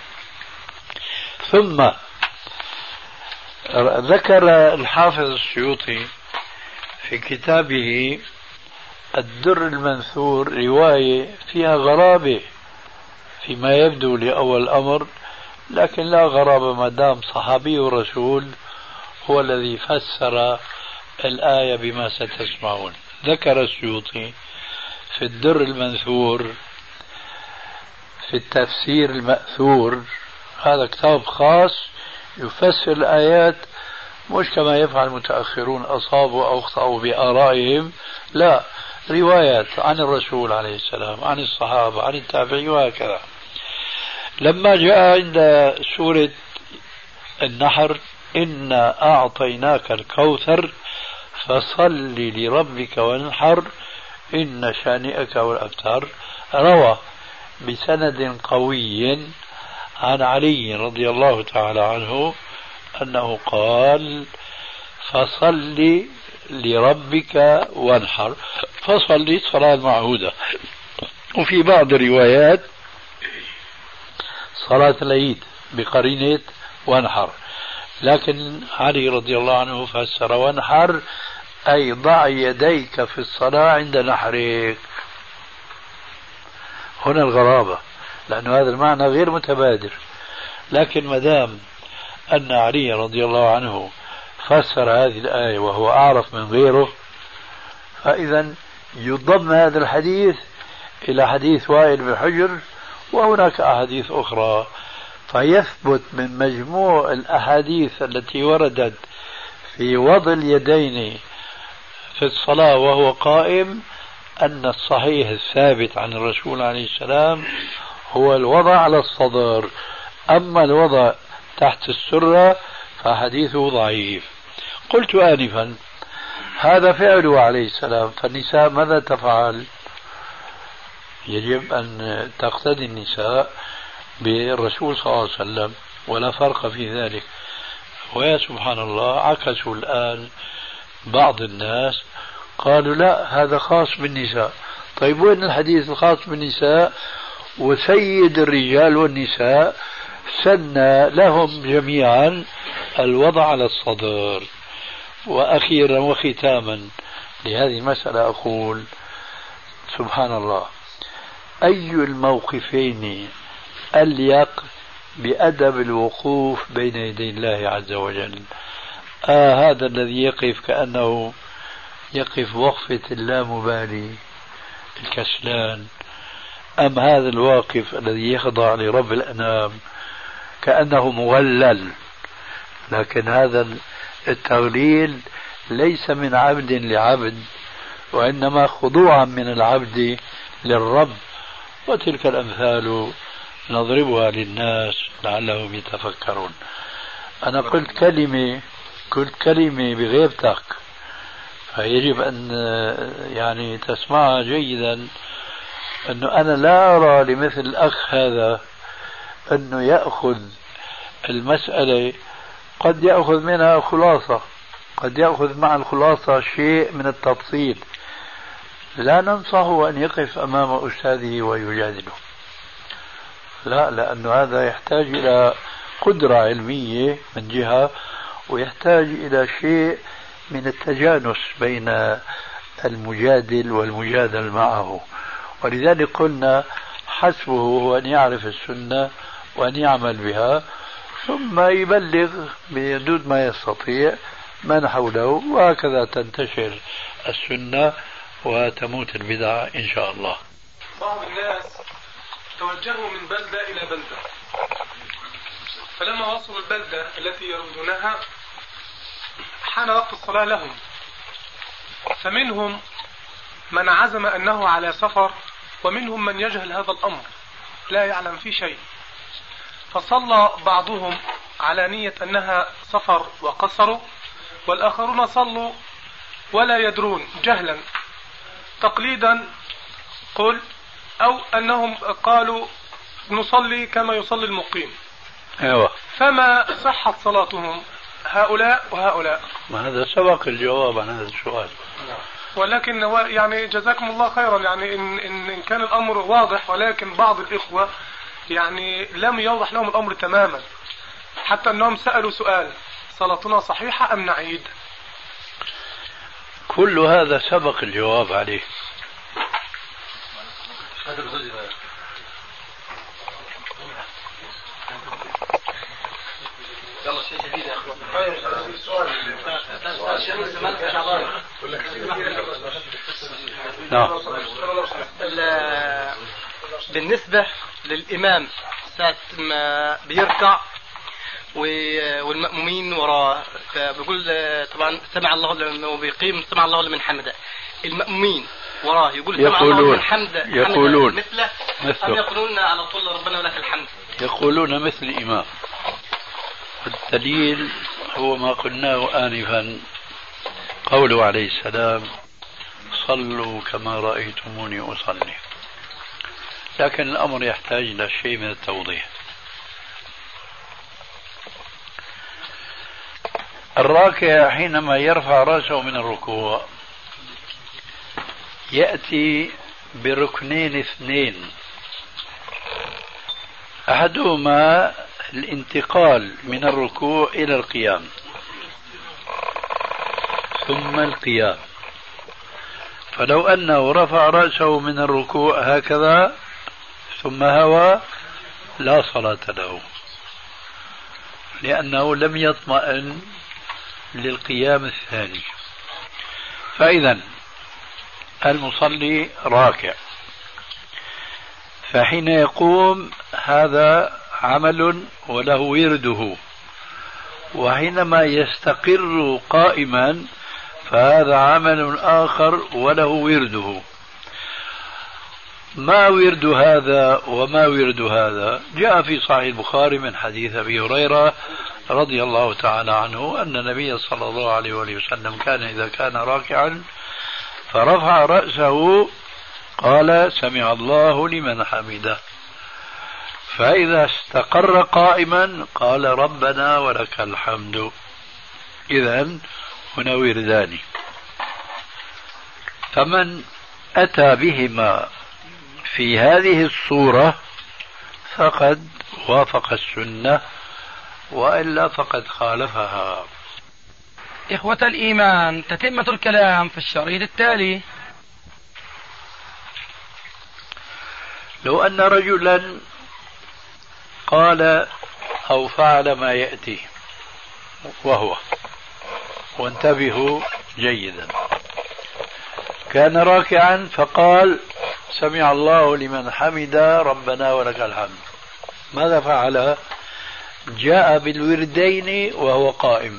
ثم ذكر الحافظ السيوطي في كتابه الدر المنثور رواية فيها غرابة فيما يبدو لأول الأمر، لكن لا غرابة ما دام صحابي الرسول هو الذي فسر الآية بما ستسمعون. ذكر السيوطي في الدر المنثور في التفسير المأثور، هذا كتاب خاص يفسر الآيات مش كما يفعل المتأخرون أصابوا أو أخطأوا بآرائهم، لا، روايات عن الرسول عليه السلام، عن الصحابة، عن التابعين وهكذا. لما جاء عند سورة النحر إنا أعطيناك الكوثر فصل لربك وانحر إن شانئك والأبتر، روى بسند قوي عن علي رضي الله تعالى عنه أنه قال فصل لربك وانحر، فصل صلاة المعهودة. وفي بعض الروايات صلاة العيد بقرينة وانحر، لكن علي رضي الله عنه فسر وانحر أي ضع يديك في الصلاة عند نحرك. هنا الغرابة، لأن هذا المعنى غير متبادر، لكن مدام أن علي رضي الله عنه فسر هذه الآية وهو أعرف من غيره، فإذا يضم هذا الحديث إلى حديث وائل بن حجر وهناك أحاديث أخرى، فيثبت من مجموع الأحاديث التي وردت في وضع اليدين في الصلاة وهو قائم أن الصحيح الثابت عن الرسول عليه السلام هو الوضع على الصدر، أما الوضع تحت السرة فحديثه ضعيف. قلت آنفا هذا فعله عليه السلام، فالنساء ماذا تفعل؟ يجب أن تقتدي النساء بالرسول صلى الله عليه وسلم، ولا فرق في ذلك. ويا سبحان الله عكسوا الآن بعض الناس قالوا لا هذا خاص بالنساء. طيب وين الحديث الخاص بالنساء وسيد الرجال والنساء سن لهم جميعا الوضع على الصدر؟ وأخيرا وختاما لهذه المسألة أقول سبحان الله أي الموقفين أليق بأدب الوقوف بين يدي الله عز وجل؟ هذا الذي يقف كأنه يقف وقفة اللامبالي الكسلان، أم هذا الواقف الذي يخضع لرب الأنام كأنه مغلل؟ لكن هذا التغليل ليس من عبد لعبد، وإنما خضوعا من العبد للرب. وتلك الأمثال نضربها للناس لعلهم يتفكرون. أنا قلت كلمة بغيبتك، فيجب أن يعني تسمعها جيدا، أنه أنا لا أرى لمثل الأخ هذا أنه يأخذ المسألة، قد يأخذ منها خلاصة، قد يأخذ مع الخلاصة شيء من التفصيل. لا ننصحه أن يقف أمام أستاذه ويجادله، لا، لأنه هذا يحتاج إلى قدرة علمية من جهة، ويحتاج إلى شيء من التجانس بين المجادل والمجادل معه. ولذلك قلنا حسبه هو أن يعرف السنة وأن يعمل بها، ثم يبلغ بحدود ما يستطيع من حوله، وهكذا تنتشر السنة وتموت البدعة إن شاء الله. بعض الناس توجهوا من بلدة إلى بلدة، فلما وصلوا البلدة التي يريدونها حان وقت الصلاة لهم، فمنهم من عزم أنه على سفر، ومنهم من يجهل هذا الأمر لا يعلم فيه شيء، فصلى بعضهم على نية أنها سفر وقصروا، والآخرون صلوا ولا يدرون جهلا تقليدا قل، أو أنهم قالوا نصلي كما يصلي المقيم. أيوة. فما صحت صلاتهم هؤلاء وهؤلاء؟ ما هذا سبق الجواب عن هذا السؤال. ولكن يعني جزاكم الله خيرا، يعني إن كان الأمر واضح، ولكن بعض الإخوة يعني لم يوضح لهم الأمر تماما، حتى أنهم سألوا سؤال: صلاتنا صحيحة أم نعيد؟ كل هذا سبق الجواب عليه. يلا شيء جديد يا اخوان. بالنسبة للإمام ساعة ما بيركع والمأمومين وراه، فبيقول طبعا سمع الله لمن بيقيم، سمع الله لمن حمده. المأمومين وراه يقول سمع الله لمن حمده، يقولون مثله أم يقولون على طول ربنا ولك الحمد؟ يقولون مثل الإمام. الدليل هو ما قلناه آنفا، قوله عليه السلام: صلوا كما رأيتموني أصلي. لكن الأمر يحتاج إلى شيء من التوضيح. الراكع حينما يرفع رأسه من الركوع يأتي بركنين اثنين، أحدهما الانتقال من الركوع إلى القيام، ثم القيام. فلو أنه رفع رأسه من الركوع هكذا ثم هوى لا صلاة له، لأنه لم يطمئن للقيام الثاني. فإذا المصلي راكع، فحين يقوم هذا عمل وله ورده، وحينما يستقر قائما فهذا عمل آخر وله ورده. ما ورد هذا وما ورد هذا؟ جاء في صحيح البخاري من حديث أبي هريرة رضي الله تعالى عنه أن النبي صلى الله عليه وسلم كان إذا كان راكعا فرفع رأسه قال: سمع الله لمن حمده. فإذا استقر قائما قال ربنا ولك الحمد. إذن هنا وردان، فمن أتى بهما في هذه الصورة فقد وافق السنة، وإلا فقد خالفها. إخوة الإيمان، تتمة الكلام في الشريط التالي. لو أن رجلا قال أو فعل ما يأتي وانتبهوا جيدا، كان راكعا فقال سمع الله لمن حمد ربنا ولك الحمد، ماذا فعل؟ جاء بالوردين وهو قائم.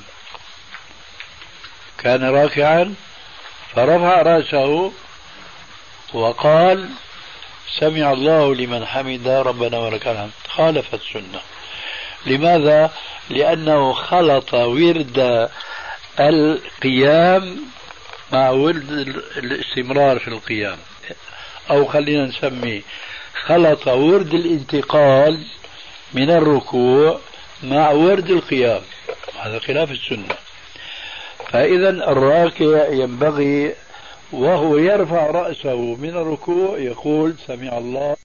كان راكعا فرفع رأسه وقال سمع الله لمن حمد ربنا ولك الحمد، خالف السنة. لماذا؟ لأنه خلط ورد القيام مع ورد الاستمرار في القيام، أو خلينا نسميه خلط ورد الانتقال من الركوع مع ورد القيام، هذا خلاف السنة. فإذا الراكع ينبغي وهو يرفع رأسه من الركوع يقول سمع الله